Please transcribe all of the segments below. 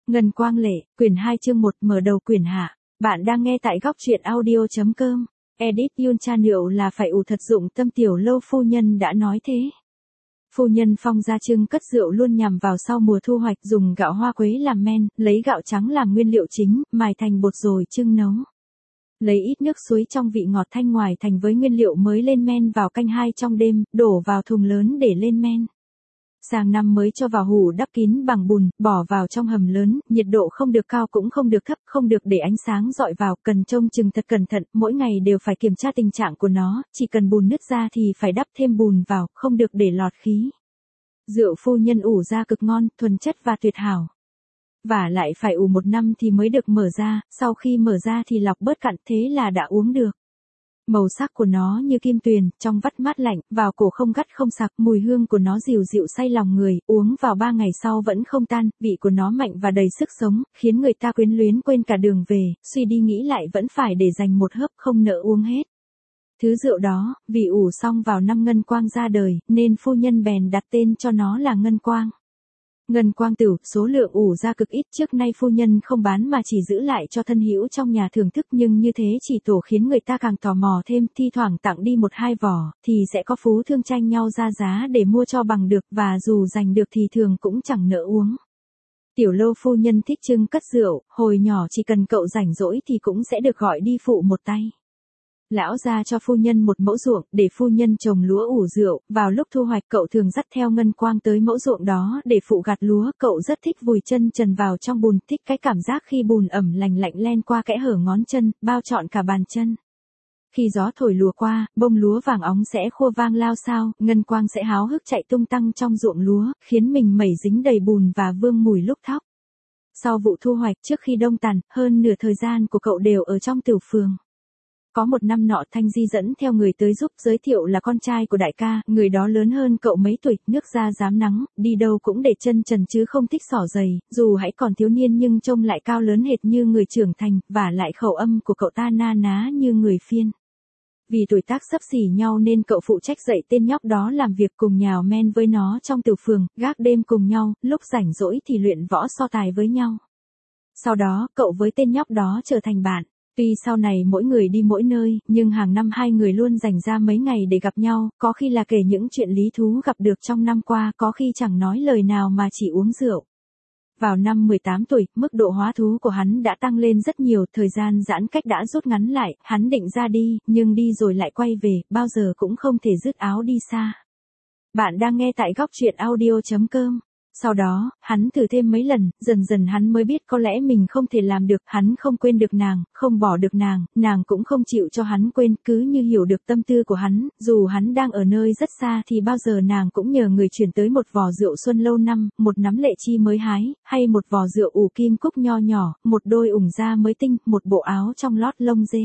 Ngân Quang Lệ, quyển 2 chương 1 mở đầu quyển hạ. Bạn đang nghe tại góc truyện audio.com. Edit Yun Cha Niệu là phải ủ thật dụng tâm tiểu lâu phu nhân đã nói thế. Phu nhân Phong Gia Trưng cất rượu luôn nhằm vào sau mùa thu hoạch, dùng gạo hoa quế làm men, lấy gạo trắng làm nguyên liệu chính, mài thành bột rồi trưng nấu. Lấy ít nước suối trong vị ngọt thanh ngoài thành với nguyên liệu mới lên men vào canh 2 trong đêm, đổ vào thùng lớn để lên men. Sang năm mới cho vào hũ đắp kín bằng bùn, bỏ vào trong hầm lớn, nhiệt độ không được cao cũng không được thấp, không được để ánh sáng rọi vào, cần trông chừng thật cẩn thận, mỗi ngày đều phải kiểm tra tình trạng của nó, chỉ cần bùn nứt ra thì phải đắp thêm bùn vào, không được để lọt khí. Rượu phu nhân ủ ra cực ngon, thuần chất và tuyệt hảo. Và lại phải ủ 1 năm thì mới được mở ra, sau khi mở ra thì lọc bớt cặn, thế là đã uống được. Màu sắc của nó như kim tuyền, trong vắt mát lạnh, vào cổ không gắt không sặc, mùi hương của nó dịu dịu say lòng người, uống vào 3 ngày sau vẫn không tan, vị của nó mạnh và đầy sức sống, khiến người ta quyến luyến quên cả đường về, suy đi nghĩ lại vẫn phải để dành một hớp không nỡ uống hết. Thứ rượu đó, vì ủ xong vào năm Ngân Quang ra đời, nên phu nhân bèn đặt tên cho nó là Ngân Quang. Ngân Quang Tửu, số lượng ủ ra cực ít, trước nay phu nhân không bán mà chỉ giữ lại cho thân hữu trong nhà thưởng thức, nhưng như thế chỉ tổ khiến người ta càng tò mò thêm, thi thoảng tặng đi 1-2 vỏ, thì sẽ có phú thương tranh nhau ra giá để mua cho bằng được, và dù giành được thì thường cũng chẳng nỡ uống. Tiểu lâu phu nhân thích trưng cất rượu, hồi nhỏ chỉ cần cậu rảnh rỗi thì cũng sẽ được gọi đi phụ một tay. Lão ra cho phu nhân một mẫu ruộng, để phu nhân trồng lúa ủ rượu, vào lúc thu hoạch cậu thường dắt theo Ngân Quang tới mẫu ruộng đó để phụ gặt lúa, cậu rất thích vùi chân trần vào trong bùn, thích cái cảm giác khi bùn ẩm lành lạnh len qua kẽ hở ngón chân, bao trọn cả bàn chân. Khi gió thổi lùa qua, bông lúa vàng óng sẽ khua vang lao xao, Ngân Quang sẽ háo hức chạy tung tăng trong ruộng lúa, khiến mình mẩy dính đầy bùn và vương mùi lúc thóc. Sau vụ thu hoạch, trước khi đông tàn, hơn nửa thời gian của cậu đều ở trong tửu phường. Có một năm nọ Thanh Di dẫn theo người tới giúp, giới thiệu là con trai của đại ca, người đó lớn hơn cậu mấy tuổi, nước da rám nắng, đi đâu cũng để chân trần chứ không thích xỏ giày, dù hãy còn thiếu niên nhưng trông lại cao lớn hệt như người trưởng thành, và lại khẩu âm của cậu ta na ná như người phiên. Vì tuổi tác xấp xỉ nhau nên cậu phụ trách dạy tên nhóc đó làm việc, cùng nhào men với nó trong tửu phường, gác đêm cùng nhau, lúc rảnh rỗi thì luyện võ so tài với nhau. Sau đó, cậu với tên nhóc đó trở thành bạn. Tuy sau này mỗi người đi mỗi nơi, nhưng hàng năm hai người luôn dành ra mấy ngày để gặp nhau, có khi là kể những chuyện lý thú gặp được trong năm qua, có khi chẳng nói lời nào mà chỉ uống rượu. Vào năm 18 tuổi, mức độ hóa thú của hắn đã tăng lên rất nhiều, thời gian giãn cách đã rút ngắn lại, hắn định ra đi, nhưng đi rồi lại quay về, bao giờ cũng không thể dứt áo đi xa. Bạn đang nghe tại góc truyện audio.com. Sau đó, hắn thử thêm mấy lần, dần dần hắn mới biết có lẽ mình không thể làm được, hắn không quên được nàng, không bỏ được nàng cũng không chịu cho hắn quên, cứ như hiểu được tâm tư của hắn, dù hắn đang ở nơi rất xa thì bao giờ nàng cũng nhờ người chuyển tới một vò rượu xuân lâu năm, một nắm lệ chi mới hái, hay một vò rượu ủ kim cúc nho nhỏ, một đôi ủng da mới tinh, một bộ áo trong lót lông dê.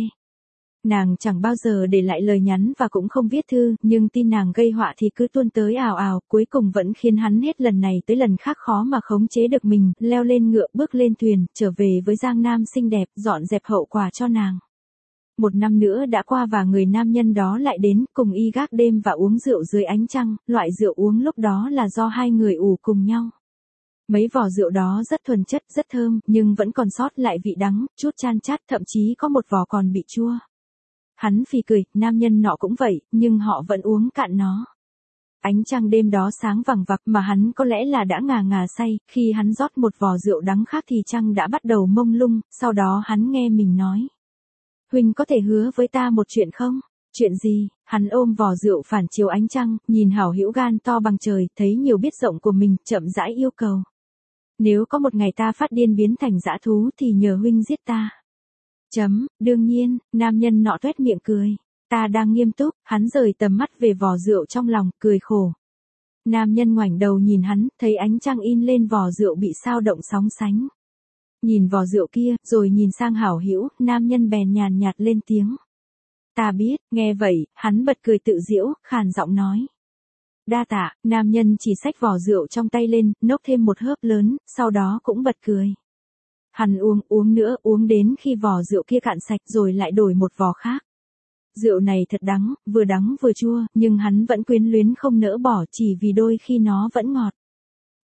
Nàng chẳng bao giờ để lại lời nhắn và cũng không viết thư, nhưng tin nàng gây họa thì cứ tuôn tới ào ào, cuối cùng vẫn khiến hắn hết lần này tới lần khác khó mà khống chế được mình, leo lên ngựa bước lên thuyền, trở về với Giang Nam xinh đẹp, dọn dẹp hậu quả cho nàng. 1 năm nữa đã qua và người nam nhân đó lại đến, cùng y gác đêm và uống rượu dưới ánh trăng, loại rượu uống lúc đó là do hai người ủ cùng nhau. Mấy vỏ rượu đó rất thuần chất, rất thơm, nhưng vẫn còn sót lại vị đắng, chút chan chát, thậm chí có một vỏ còn bị chua. Hắn phì cười, nam nhân nọ cũng vậy, nhưng họ vẫn uống cạn nó. Ánh trăng đêm đó sáng vằng vặc mà hắn có lẽ là đã ngà ngà say, khi hắn rót một vò rượu đắng khác thì trăng đã bắt đầu mông lung, sau đó hắn nghe mình nói. Huynh có thể hứa với ta một chuyện không? Chuyện gì? Hắn ôm vò rượu phản chiếu ánh trăng, nhìn hảo hữu gan to bằng trời, thấy nhiều biết rộng của mình, chậm rãi yêu cầu. Nếu có một ngày ta phát điên biến thành dã thú thì nhờ huynh giết ta. Đương nhiên, nam nhân nọ tuét miệng cười. Ta đang nghiêm túc, hắn rời tầm mắt về vò rượu trong lòng, cười khổ. Nam nhân ngoảnh đầu nhìn hắn, thấy ánh trăng in lên vò rượu bị sao động sóng sánh. Nhìn vò rượu kia, rồi nhìn sang hảo hữu, nam nhân bèn nhàn nhạt lên tiếng. Ta biết, nghe vậy, hắn bật cười tự giễu, khàn giọng nói. Đa tạ, nam nhân chỉ xách vò rượu trong tay lên, nốc thêm một hớp lớn, sau đó cũng bật cười. Hắn uống nữa, uống đến khi vò rượu kia cạn sạch rồi lại đổi một vò khác. Rượu này thật đắng vừa chua, nhưng hắn vẫn quyến luyến không nỡ bỏ chỉ vì đôi khi nó vẫn ngọt.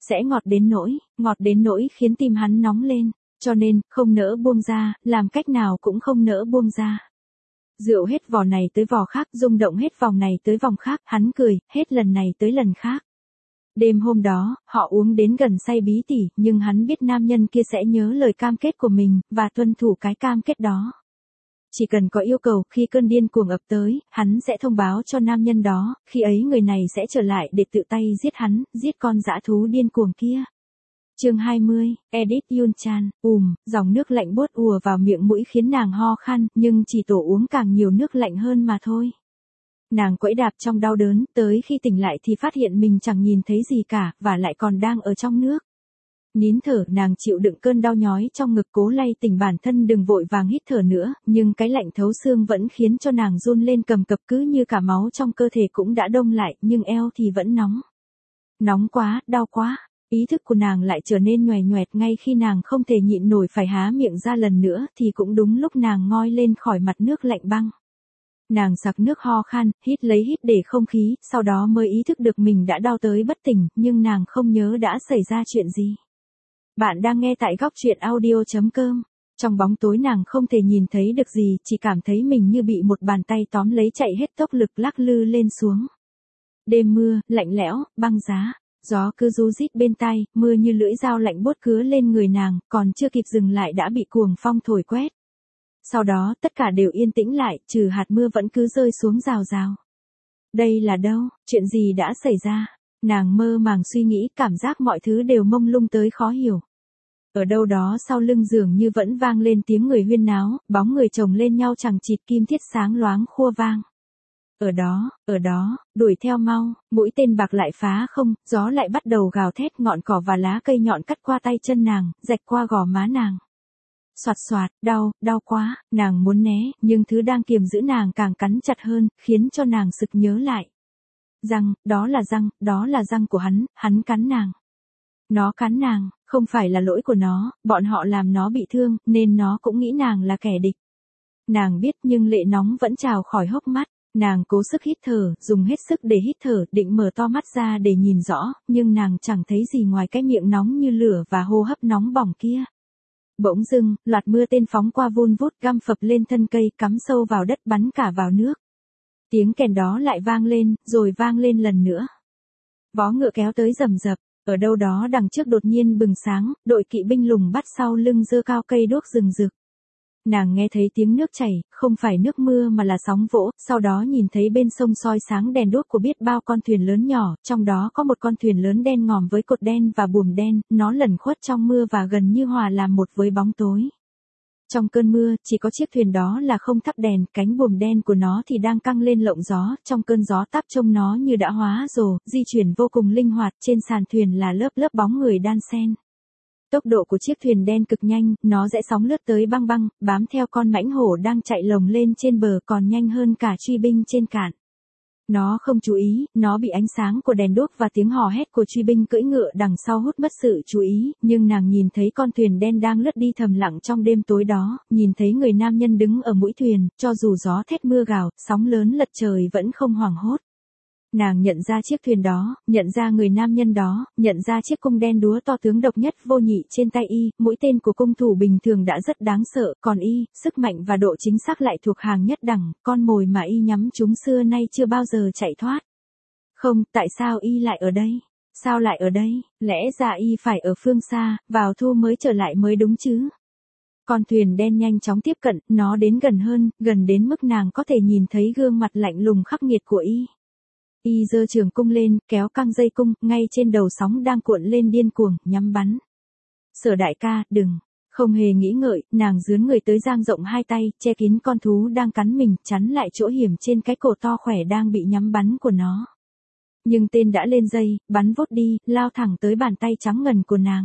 Sẽ ngọt đến nỗi khiến tim hắn nóng lên, cho nên, không nỡ buông ra, làm cách nào cũng không nỡ buông ra. Rượu hết vò này tới vò khác, rung động hết vòng này tới vòng khác, hắn cười, hết lần này tới lần khác. Đêm hôm đó, họ uống đến gần say bí tỉ, nhưng hắn biết nam nhân kia sẽ nhớ lời cam kết của mình, và tuân thủ cái cam kết đó. Chỉ cần có yêu cầu, khi cơn điên cuồng ập tới, hắn sẽ thông báo cho nam nhân đó, khi ấy người này sẽ trở lại để tự tay giết hắn, giết con dã thú điên cuồng kia. Chương 20, Edith Yunchan, dòng nước lạnh buốt ùa vào miệng mũi khiến nàng ho khan, nhưng chỉ tổ uống càng nhiều nước lạnh hơn mà thôi. Nàng quẫy đạp trong đau đớn, tới khi tỉnh lại thì phát hiện mình chẳng nhìn thấy gì cả, và lại còn đang ở trong nước. Nín thở, nàng chịu đựng cơn đau nhói trong ngực, cố lay tỉnh bản thân đừng vội vàng hít thở nữa, nhưng cái lạnh thấu xương vẫn khiến cho nàng run lên cầm cập, cứ như cả máu trong cơ thể cũng đã đông lại, nhưng eo thì vẫn nóng. Nóng quá, đau quá. Ý thức của nàng lại trở nên nhoè nhoẹt ngay khi nàng không thể nhịn nổi phải há miệng ra lần nữa, thì cũng đúng lúc nàng ngoi lên khỏi mặt nước lạnh băng. Nàng sặc nước ho khan, hít lấy hít để không khí, sau đó mới ý thức được mình đã đau tới bất tỉnh, nhưng nàng không nhớ đã xảy ra chuyện gì. Bạn đang nghe tại góc truyện audio.com. Trong bóng tối nàng không thể nhìn thấy được gì, chỉ cảm thấy mình như bị một bàn tay tóm lấy chạy hết tốc lực lắc lư lên xuống. Đêm mưa, lạnh lẽo, băng giá. Gió cứ ru rít bên tai, mưa như lưỡi dao lạnh buốt cứa lên người nàng, còn chưa kịp dừng lại đã bị cuồng phong thổi quét. Sau đó, tất cả đều yên tĩnh lại, trừ hạt mưa vẫn cứ rơi xuống rào rào. Đây là đâu? Chuyện gì đã xảy ra? Nàng mơ màng suy nghĩ, cảm giác mọi thứ đều mông lung tới khó hiểu. Ở đâu đó sau lưng giường như vẫn vang lên tiếng người huyên náo, bóng người chồng lên nhau chằng chịt, kim thiết sáng loáng khua vang. Ở đó, đuổi theo mau, mũi tên bạc lại phá không, gió lại bắt đầu gào thét, ngọn cỏ và lá cây nhọn cắt qua tay chân nàng, rạch qua gò má nàng. Soạt soạt, đau quá, nàng muốn né, nhưng thứ đang kiềm giữ nàng càng cắn chặt hơn, khiến cho nàng sực nhớ lại. Răng, đó là răng của hắn cắn nàng. Nó cắn nàng, không phải là lỗi của nó, bọn họ làm nó bị thương, nên nó cũng nghĩ nàng là kẻ địch. Nàng biết nhưng lệ nóng vẫn trào khỏi hốc mắt. Nàng cố sức hít thở, dùng hết sức để hít thở, định mở to mắt ra để nhìn rõ, nhưng nàng chẳng thấy gì ngoài cái miệng nóng như lửa và hô hấp nóng bỏng kia. Bỗng dưng, loạt mưa tên phóng qua vun vút, găm phập lên thân cây, cắm sâu vào đất, bắn cả vào nước. Tiếng kèn đó lại vang lên, rồi vang lên lần nữa. Vó ngựa kéo tới rầm rập, ở đâu đó đằng trước đột nhiên bừng sáng, đội kỵ binh lùng bắt sau lưng giơ cao cây đuốc rừng rực. Nàng nghe thấy tiếng nước chảy, không phải nước mưa mà là sóng vỗ, sau đó nhìn thấy bên sông soi sáng đèn đuốc của biết bao con thuyền lớn nhỏ, trong đó có một con thuyền lớn đen ngòm với cột đen và buồm đen, nó lẩn khuất trong mưa và gần như hòa làm một với bóng tối. Trong cơn mưa, chỉ có chiếc thuyền đó là không thắp đèn, cánh buồm đen của nó thì đang căng lên lộng gió, trong cơn gió táp trông nó như đã hóa rồ, di chuyển vô cùng linh hoạt, trên sàn thuyền là lớp lớp bóng người đan xen. Tốc độ của chiếc thuyền đen cực nhanh, nó rẽ sóng lướt tới băng băng, bám theo con mãnh hổ đang chạy lồng lên trên bờ còn nhanh hơn cả truy binh trên cạn. Nó không chú ý, nó bị ánh sáng của đèn đuốc và tiếng hò hét của truy binh cưỡi ngựa đằng sau hút mất sự chú ý, nhưng nàng nhìn thấy con thuyền đen đang lướt đi thầm lặng trong đêm tối đó, nhìn thấy người nam nhân đứng ở mũi thuyền, cho dù gió thét mưa gào, sóng lớn lật trời vẫn không hoảng hốt. Nàng nhận ra chiếc thuyền đó, nhận ra người nam nhân đó, nhận ra chiếc cung đen đúa to tướng độc nhất vô nhị trên tay y, mũi tên của cung thủ bình thường đã rất đáng sợ, còn y, sức mạnh và độ chính xác lại thuộc hàng nhất đẳng, con mồi mà y nhắm chúng xưa nay chưa bao giờ chạy thoát. Không, tại sao y lại ở đây? Sao lại ở đây? Lẽ ra y phải ở phương xa, vào thu mới trở lại mới đúng chứ? Con thuyền đen nhanh chóng tiếp cận, nó đến gần hơn, gần đến mức nàng có thể nhìn thấy gương mặt lạnh lùng khắc nghiệt của y. Y giơ trường cung lên, kéo căng dây cung, ngay trên đầu sóng đang cuộn lên điên cuồng, nhắm bắn. Sở đại ca, đừng. Không hề nghĩ ngợi, nàng dướn người tới dang rộng hai tay, che kín con thú đang cắn mình, chắn lại chỗ hiểm trên cái cổ to khỏe đang bị nhắm bắn của nó. Nhưng tên đã lên dây, bắn vút đi, lao thẳng tới bàn tay trắng ngần của nàng.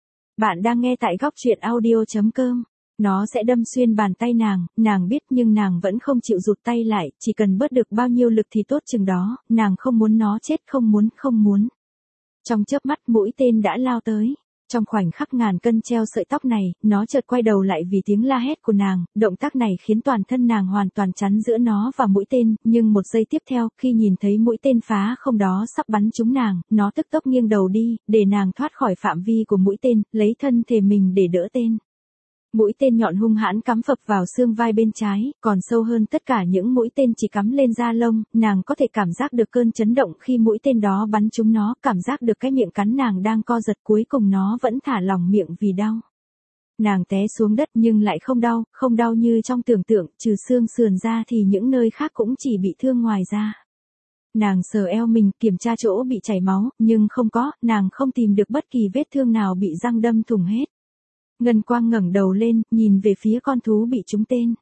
Bạn đang nghe tại góc truyện audio.com. Nó sẽ đâm xuyên bàn tay nàng biết nhưng nàng vẫn không chịu rụt tay lại, chỉ cần bớt được bao nhiêu lực thì tốt chừng đó, nàng không muốn nó chết, không muốn. Trong chớp mắt mũi tên đã lao tới. Trong khoảnh khắc ngàn cân treo sợi tóc này, nó chợt quay đầu lại vì tiếng la hét của nàng, động tác này khiến toàn thân nàng hoàn toàn chắn giữa nó và mũi tên, nhưng một giây tiếp theo, khi nhìn thấy mũi tên phá không đó sắp bắn trúng nàng, nó tức tốc nghiêng đầu đi, để nàng thoát khỏi phạm vi của mũi tên, lấy thân thể mình để đỡ tên. Mũi tên nhọn hung hãn cắm phập vào xương vai bên trái, còn sâu hơn tất cả những mũi tên chỉ cắm lên da lông, nàng có thể cảm giác được cơn chấn động khi mũi tên đó bắn trúng nó, cảm giác được cái miệng cắn nàng đang co giật, cuối cùng nó vẫn thả lỏng miệng vì đau. Nàng té xuống đất nhưng lại không đau như trong tưởng tượng, trừ xương sườn ra thì những nơi khác cũng chỉ bị thương ngoài da. Nàng sờ eo mình, kiểm tra chỗ bị chảy máu, nhưng không có, nàng không tìm được bất kỳ vết thương nào bị răng đâm thủng hết. Ngân Quang ngẩng đầu lên, nhìn về phía con thú bị trúng tên.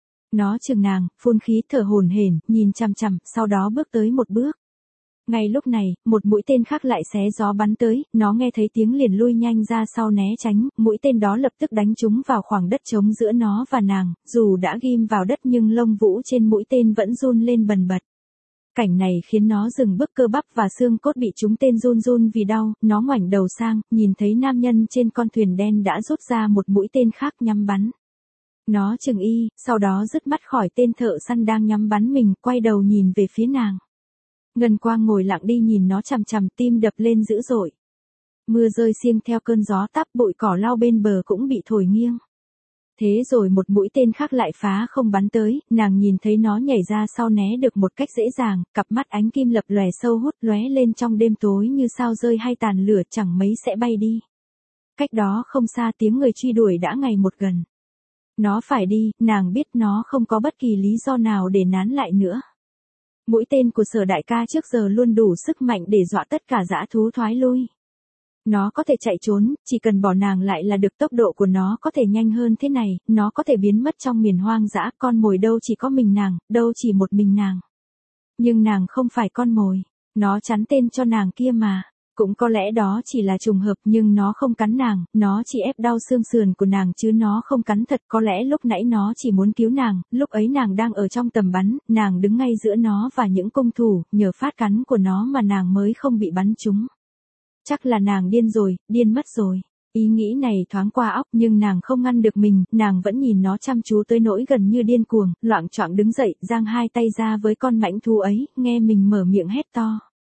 Nó chừng nàng, phun khí thở hổn hển, nhìn chằm chằm, sau đó bước tới một bước. Ngay lúc này, một mũi tên khác lại xé gió bắn tới, nó nghe thấy tiếng liền lui nhanh ra sau né tránh, mũi tên đó lập tức đánh trúng vào khoảng đất trống giữa nó và nàng, dù đã ghim vào đất nhưng lông vũ trên mũi tên vẫn run lên bần bật. Cảnh này khiến nó dừng bước, cơ bắp và xương cốt bị trúng tên run run vì đau, nó ngoảnh đầu sang, nhìn thấy nam nhân trên con thuyền đen đã rút ra một mũi tên khác nhắm bắn. Nó chừng y, sau đó dứt mắt khỏi tên thợ săn đang nhắm bắn mình, quay đầu nhìn về phía nàng. Ngân Quang ngồi lặng đi nhìn nó chằm chằm, tim đập lên dữ dội. Mưa rơi xiêng theo cơn gió táp, bụi cỏ lau bên bờ cũng bị thổi nghiêng. Thế rồi một mũi tên khác lại phá không bắn tới, nàng nhìn thấy nó nhảy ra sau né được một cách dễ dàng, cặp mắt ánh kim lập lòe sâu hút lóe lên trong đêm tối như sao rơi hay tàn lửa, chẳng mấy sẽ bay đi. Cách đó không xa tiếng người truy đuổi đã ngày một gần. Nó phải đi, nàng biết nó không có bất kỳ lý do nào để nán lại nữa. Mũi tên của Sở đại ca trước giờ luôn đủ sức mạnh để dọa tất cả dã thú thoái lui. Nó có thể chạy trốn, chỉ cần bỏ nàng lại là được, tốc độ của nó có thể nhanh hơn thế này, nó có thể biến mất trong miền hoang dã, con mồi đâu chỉ có mình nàng, đâu chỉ một mình nàng. Nhưng nàng không phải con mồi, nó chắn tên cho nàng kia mà. Cũng có lẽ đó chỉ là trùng hợp, nhưng nó không cắn nàng, nó chỉ ép đau xương sườn của nàng chứ nó không cắn thật. Có lẽ lúc nãy nó chỉ muốn cứu nàng, lúc ấy nàng đang ở trong tầm bắn, nàng đứng ngay giữa nó và những cung thủ, nhờ phát cắn của nó mà nàng mới không bị bắn trúng. Chắc là nàng điên rồi, điên mất rồi. Ý nghĩ này thoáng qua óc nhưng nàng không ngăn được mình, nàng vẫn nhìn nó chăm chú tới nỗi gần như điên cuồng, loạng choạng đứng dậy, giang hai tay ra với con mãnh thú ấy, nghe mình mở miệng hét to.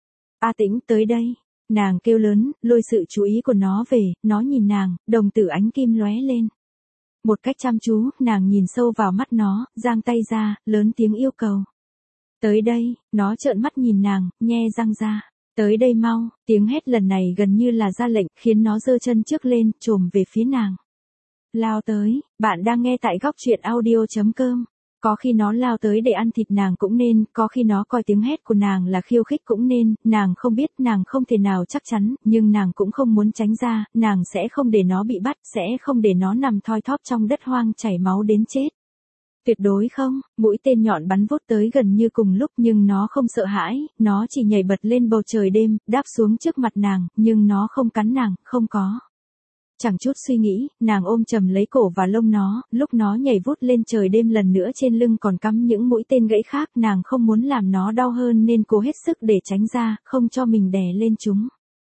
A Tĩnh, tới đây. Nàng kêu lớn, lôi sự chú ý của nó về, nó nhìn nàng, đồng tử ánh kim lóe lên. Một cách chăm chú, nàng nhìn sâu vào mắt nó, giang tay ra, lớn tiếng yêu cầu. Tới đây, nó trợn mắt nhìn nàng, nhe răng ra. Tới đây mau, tiếng hét lần này gần như là ra lệnh, khiến nó giơ chân trước lên, chồm về phía nàng. Lao tới, bạn đang nghe tại góc truyện audio.com. Có khi nó lao tới để ăn thịt nàng cũng nên, có khi nó coi tiếng hét của nàng là khiêu khích cũng nên, nàng không biết, nàng không thể nào chắc chắn, nhưng nàng cũng không muốn tránh ra, nàng sẽ không để nó bị bắt, sẽ không để nó nằm thoi thóp trong đất hoang chảy máu đến chết. Tuyệt đối không, mũi tên nhọn bắn vút tới gần như cùng lúc nhưng nó không sợ hãi, nó chỉ nhảy bật lên bầu trời đêm, đáp xuống trước mặt nàng, nhưng nó không cắn nàng, không có. Chẳng chút suy nghĩ, nàng ôm chầm lấy cổ và lông nó, lúc nó nhảy vút lên trời đêm lần nữa trên lưng còn cắm những mũi tên gãy khác, nàng không muốn làm nó đau hơn nên cố hết sức để tránh ra, không cho mình đè lên chúng.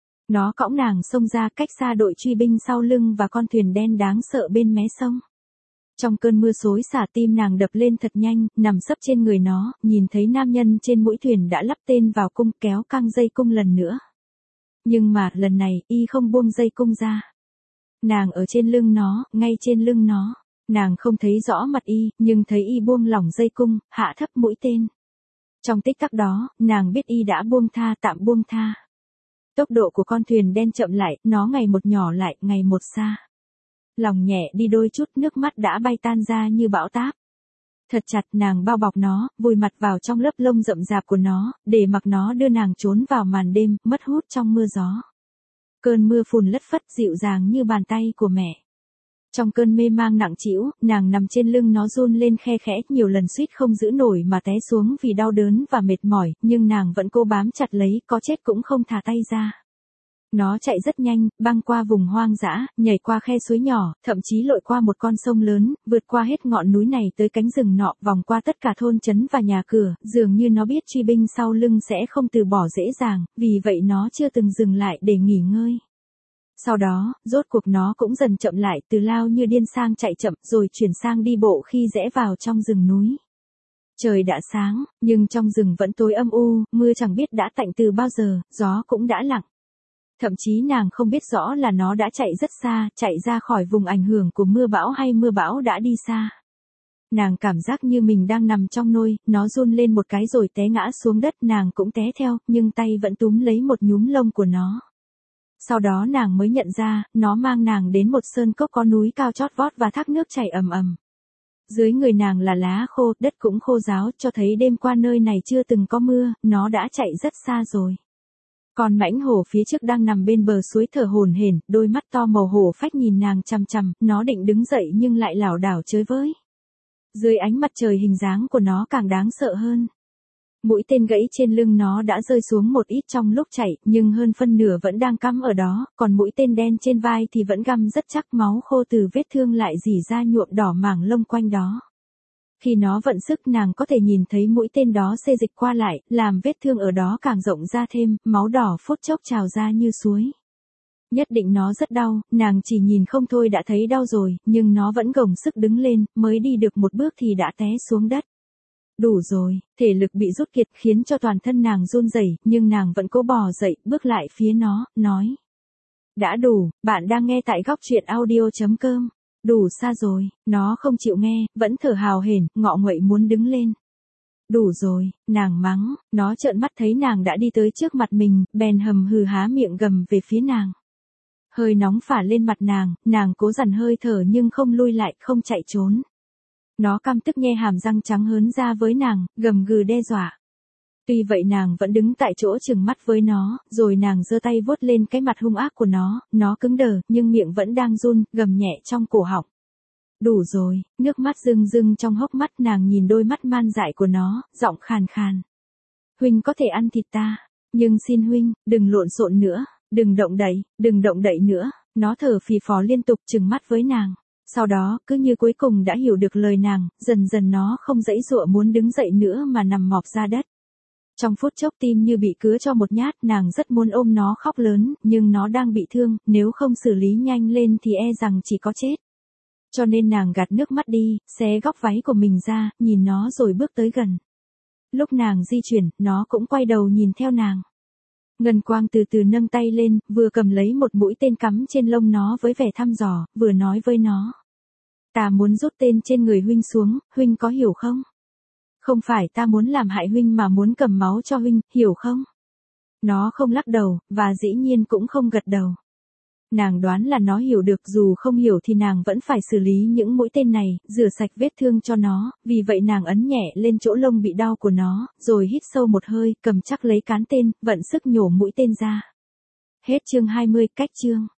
Nó cõng nàng xông ra cách xa đội truy binh sau lưng và con thuyền đen đáng sợ bên mé sông. Trong cơn mưa xối xả, tim nàng đập lên thật nhanh, nằm sấp trên người nó, nhìn thấy nam nhân trên mũi thuyền đã lắp tên vào cung, kéo căng dây cung lần nữa. Nhưng mà, lần này, y không buông dây cung ra. Nàng ở trên lưng nó, ngay trên lưng nó. Nàng không thấy rõ mặt y, nhưng thấy y buông lỏng dây cung, hạ thấp mũi tên. Trong tích tắc đó, nàng biết y đã buông tha, tạm buông tha. Tốc độ của con thuyền đen chậm lại, nó ngày một nhỏ lại, ngày một xa. Lòng nhẹ đi đôi chút, nước mắt đã bay tan ra như bão táp. Thật chặt nàng bao bọc nó, vùi mặt vào trong lớp lông rậm rạp của nó, để mặc nó đưa nàng trốn vào màn đêm, mất hút trong mưa gió. Cơn mưa phùn lất phất dịu dàng như bàn tay của mẹ. Trong cơn mê mang nặng trĩu, nàng nằm trên lưng nó run lên khe khẽ, nhiều lần suýt không giữ nổi mà té xuống vì đau đớn và mệt mỏi, nhưng nàng vẫn cố bám chặt lấy, có chết cũng không thả tay ra. Nó chạy rất nhanh, băng qua vùng hoang dã, nhảy qua khe suối nhỏ, thậm chí lội qua một con sông lớn, vượt qua hết ngọn núi này tới cánh rừng nọ, vòng qua tất cả thôn trấn và nhà cửa, dường như nó biết truy binh sau lưng sẽ không từ bỏ dễ dàng, vì vậy nó chưa từng dừng lại để nghỉ ngơi. Sau đó, rốt cuộc nó cũng dần chậm lại, từ lao như điên sang chạy chậm, rồi chuyển sang đi bộ khi rẽ vào trong rừng núi. Trời đã sáng, nhưng trong rừng vẫn tối âm u, mưa chẳng biết đã tạnh từ bao giờ, gió cũng đã lặng. Thậm chí nàng không biết rõ là nó đã chạy rất xa, chạy ra khỏi vùng ảnh hưởng của mưa bão hay mưa bão đã đi xa. Nàng cảm giác như mình đang nằm trong nôi, nó run lên một cái rồi té ngã xuống đất, nàng cũng té theo, nhưng tay vẫn túm lấy một nhúm lông của nó. Sau đó nàng mới nhận ra, nó mang nàng đến một sơn cốc có núi cao chót vót và thác nước chảy ầm ầm. Dưới người nàng là lá khô, đất cũng khô ráo, cho thấy đêm qua nơi này chưa từng có mưa, nó đã chạy rất xa rồi. Còn mãnh hổ phía trước đang nằm bên bờ suối thở hổn hển, đôi mắt to màu hổ phách nhìn nàng chằm chằm, nó định đứng dậy nhưng lại lảo đảo chới với. Dưới ánh mặt trời hình dáng của nó càng đáng sợ hơn. Mũi tên gãy trên lưng nó đã rơi xuống một ít trong lúc chạy, nhưng hơn phân nửa vẫn đang cắm ở đó, còn mũi tên đen trên vai thì vẫn găm rất chắc, máu khô từ vết thương lại rỉ ra nhuộm đỏ mảng lông quanh đó. Khi nó vận sức nàng có thể nhìn thấy mũi tên đó xê dịch qua lại, làm vết thương ở đó càng rộng ra thêm, máu đỏ phút chốc trào ra như suối. Nhất định nó rất đau, nàng chỉ nhìn không thôi đã thấy đau rồi, nhưng nó vẫn gồng sức đứng lên, mới đi được một bước thì đã té xuống đất. Đủ rồi, thể lực bị rút kiệt khiến cho toàn thân nàng run rẩy, nhưng nàng vẫn cố bò dậy, bước lại phía nó, nói. Đã đủ, bạn đang nghe tại góc truyện audio.com. Đủ xa rồi, nó không chịu nghe, vẫn thở hào hển, ngọ nguậy muốn đứng lên. Đủ rồi, nàng mắng, nó trợn mắt thấy nàng đã đi tới trước mặt mình, bèn hầm hừ há miệng gầm về phía nàng. Hơi nóng phả lên mặt nàng cố dằn hơi thở nhưng không lui lại, không chạy trốn. Nó căm tức nhe hàm răng trắng hớn ra với nàng, gầm gừ đe dọa. Tuy vậy nàng vẫn đứng tại chỗ trừng mắt với nó, rồi nàng giơ tay vuốt lên cái mặt hung ác của nó cứng đờ, nhưng miệng vẫn đang run, gầm nhẹ trong cổ họng. Đủ rồi, nước mắt rưng rưng trong hốc mắt, nàng nhìn đôi mắt man dại của nó, giọng khàn khàn. Huynh có thể ăn thịt ta, nhưng xin huynh, đừng lộn xộn nữa, đừng động đậy nữa, nó thở phì phò liên tục trừng mắt với nàng. Sau đó, cứ như cuối cùng đã hiểu được lời nàng, dần dần nó không giãy giụa muốn đứng dậy nữa mà nằm mọp ra đất. Trong phút chốc tim như bị cứa cho một nhát, nàng rất muốn ôm nó khóc lớn, nhưng nó đang bị thương, nếu không xử lý nhanh lên thì e rằng chỉ có chết. Cho nên nàng gạt nước mắt đi, xé góc váy của mình ra, nhìn nó rồi bước tới gần. Lúc nàng di chuyển, nó cũng quay đầu nhìn theo nàng. Ngân Quang từ từ nâng tay lên, vừa cầm lấy một mũi tên cắm trên lông nó với vẻ thăm dò, vừa nói với nó. Ta muốn rút tên trên người huynh xuống, huynh có hiểu không? Không phải ta muốn làm hại huynh mà muốn cầm máu cho huynh, hiểu không? Nó không lắc đầu, và dĩ nhiên cũng không gật đầu. Nàng đoán là nó hiểu được, dù không hiểu thì nàng vẫn phải xử lý những mũi tên này, rửa sạch vết thương cho nó, vì vậy nàng ấn nhẹ lên chỗ lông bị đau của nó, rồi hít sâu một hơi, cầm chắc lấy cán tên, vận sức nhổ mũi tên ra. Hết chương 20, cách chương.